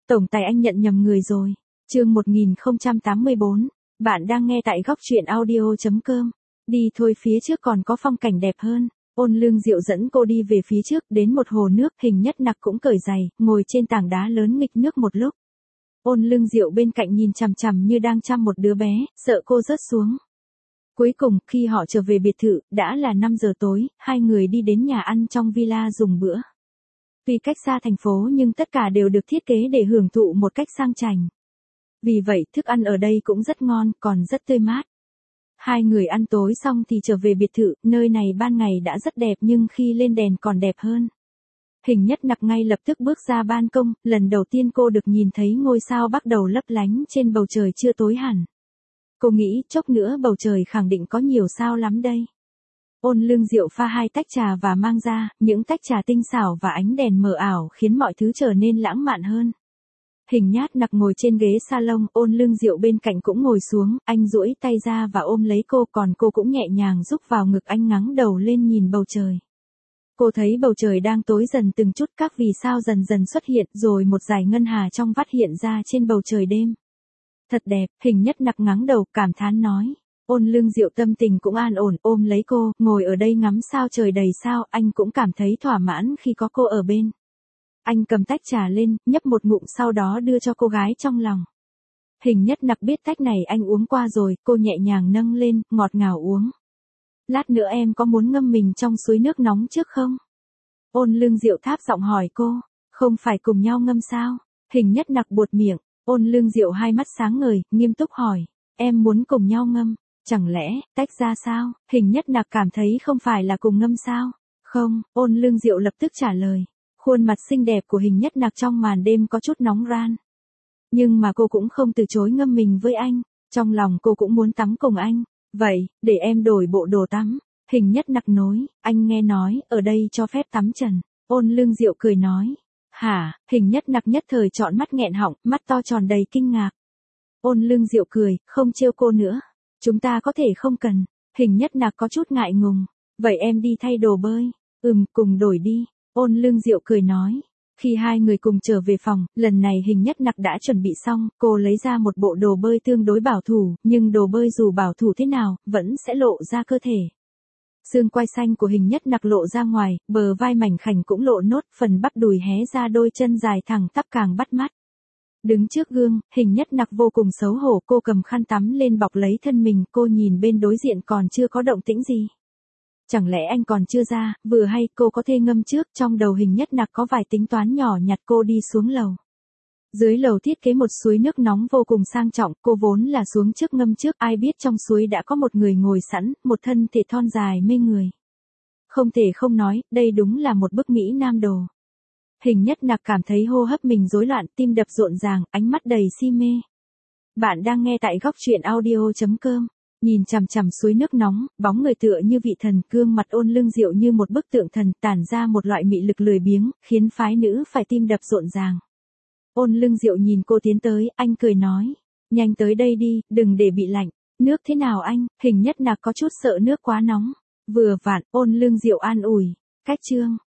Tổng tài anh nhận nhầm người rồi. Chương 1084. Bạn đang nghe tại góc truyện audio.com. Đi thôi, phía trước còn có phong cảnh đẹp hơn. Ôn Lương Diệu dẫn cô đi về phía trước, đến một hồ nước, Hình Nhất Nặc cũng cởi giày, ngồi trên tảng đá lớn nghịch nước một lúc. Ôn Lương Diệu bên cạnh nhìn chằm chằm như đang chăm một đứa bé, sợ cô rớt xuống. Cuối cùng, khi họ trở về biệt thự, đã là 5 giờ tối, hai người đi đến nhà ăn trong villa dùng bữa. Tuy cách xa thành phố nhưng tất cả đều được thiết kế để hưởng thụ một cách sang chảnh. Vì vậy, thức ăn ở đây cũng rất ngon, còn rất tươi mát. Hai người ăn tối xong thì trở về biệt thự, nơi này ban ngày đã rất đẹp nhưng khi lên đèn còn đẹp hơn. Hình Nhất Nặc ngay lập tức bước ra ban công, lần đầu tiên cô được nhìn thấy ngôi sao bắt đầu lấp lánh trên bầu trời chưa tối hẳn. Cô nghĩ chốc nữa bầu trời khẳng định có nhiều sao lắm đây. Ôn Lương Diệu pha 2 tách trà và mang ra, những tách trà tinh xảo và ánh đèn mờ ảo khiến mọi thứ trở nên lãng mạn hơn. Hình Nhất Nặc ngồi trên ghế salon, Ôn Lương Diệu bên cạnh cũng ngồi xuống, anh duỗi tay ra và ôm lấy cô, còn cô cũng nhẹ nhàng rúc vào ngực anh, ngẩng đầu lên nhìn bầu trời. Cô thấy bầu trời đang tối dần từng chút, các vì sao dần dần xuất hiện, rồi một dải ngân hà trong vắt hiện ra trên bầu trời đêm. Thật đẹp, Hình Nhất Nặc ngẩng đầu, cảm thán nói. Ôn Lương Diệu tâm tình cũng an ổn, ôm lấy cô, ngồi ở đây ngắm sao trời đầy sao, anh cũng cảm thấy thỏa mãn khi có cô ở bên. Anh cầm tách trà lên, nhấp một ngụm sau đó đưa cho cô gái trong lòng. Hình Nhất Nặc biết tách này anh uống qua rồi, cô nhẹ nhàng nâng lên, ngọt ngào uống. Lát nữa em có muốn ngâm mình trong suối nước nóng trước không? Ôn Lương Diệu tháp giọng hỏi cô, không phải cùng nhau ngâm sao? Hình Nhất Nặc buột miệng, Ôn Lương Diệu hai mắt sáng ngời, nghiêm túc hỏi, em muốn cùng nhau ngâm, chẳng lẽ, tách ra sao? Hình Nhất Nặc cảm thấy không phải là cùng ngâm sao? Không, Ôn Lương Diệu lập tức trả lời. Khuôn mặt xinh đẹp của Hình Nhất Nặc trong màn đêm có chút nóng ran. Nhưng mà cô cũng không từ chối ngâm mình với anh, trong lòng cô cũng muốn tắm cùng anh. Vậy, để em đổi bộ đồ tắm. Hình Nhất Nặc nói, anh nghe nói, ở đây cho phép tắm trần. Ôn Lương Diệu cười nói. Hả? Hình Nhất Nặc nhất thời trọn mắt nghẹn họng, mắt to tròn đầy kinh ngạc. Ôn Lương Diệu cười, không trêu cô nữa. Chúng ta có thể không cần. Hình Nhất Nặc có chút ngại ngùng. Vậy em đi thay đồ bơi. Cùng đổi đi. Ôn Lương Diệu cười nói. Khi hai người cùng trở về phòng, lần này Hình Nhất Nặc đã chuẩn bị xong, cô lấy ra một bộ đồ bơi tương đối bảo thủ, nhưng đồ bơi dù bảo thủ thế nào, vẫn sẽ lộ ra cơ thể. Xương quai xanh của Hình Nhất Nặc lộ ra ngoài, bờ vai mảnh khảnh cũng lộ nốt, phần bắp đùi hé ra, đôi chân dài thẳng tắp càng bắt mắt. Đứng trước gương, Hình Nhất Nặc vô cùng xấu hổ, cô cầm khăn tắm lên bọc lấy thân mình, cô nhìn bên đối diện còn chưa có động tĩnh gì. Chẳng lẽ anh còn chưa ra, vừa hay cô có thể ngâm trước, trong đầu Hình Nhất Nặc có vài tính toán nhỏ nhặt, cô đi xuống lầu. Dưới lầu thiết kế một suối nước nóng vô cùng sang trọng, cô vốn là xuống trước ngâm trước, ai biết trong suối đã có một người ngồi sẵn, một thân thể thon dài mê người. Không thể không nói, đây đúng là một bức mỹ nam đồ. Hình Nhất Nặc cảm thấy hô hấp mình rối loạn, tim đập rộn ràng, ánh mắt đầy si mê. Bạn đang nghe tại góc truyện audio.com. Nhìn chằm chằm suối nước nóng, bóng người tựa như vị thần, gương mặt Ôn Lương Diệu như một bức tượng thần, tản ra một loại mị lực lười biếng, khiến phái nữ phải tim đập rộn ràng. Ôn Lương Diệu nhìn cô tiến tới, anh cười nói, nhanh tới đây đi, đừng để bị lạnh. Nước thế nào anh? Hình Nhất Nặc có chút sợ nước quá nóng. Vừa vặn, Ôn Lương Diệu an ủi. Cách chương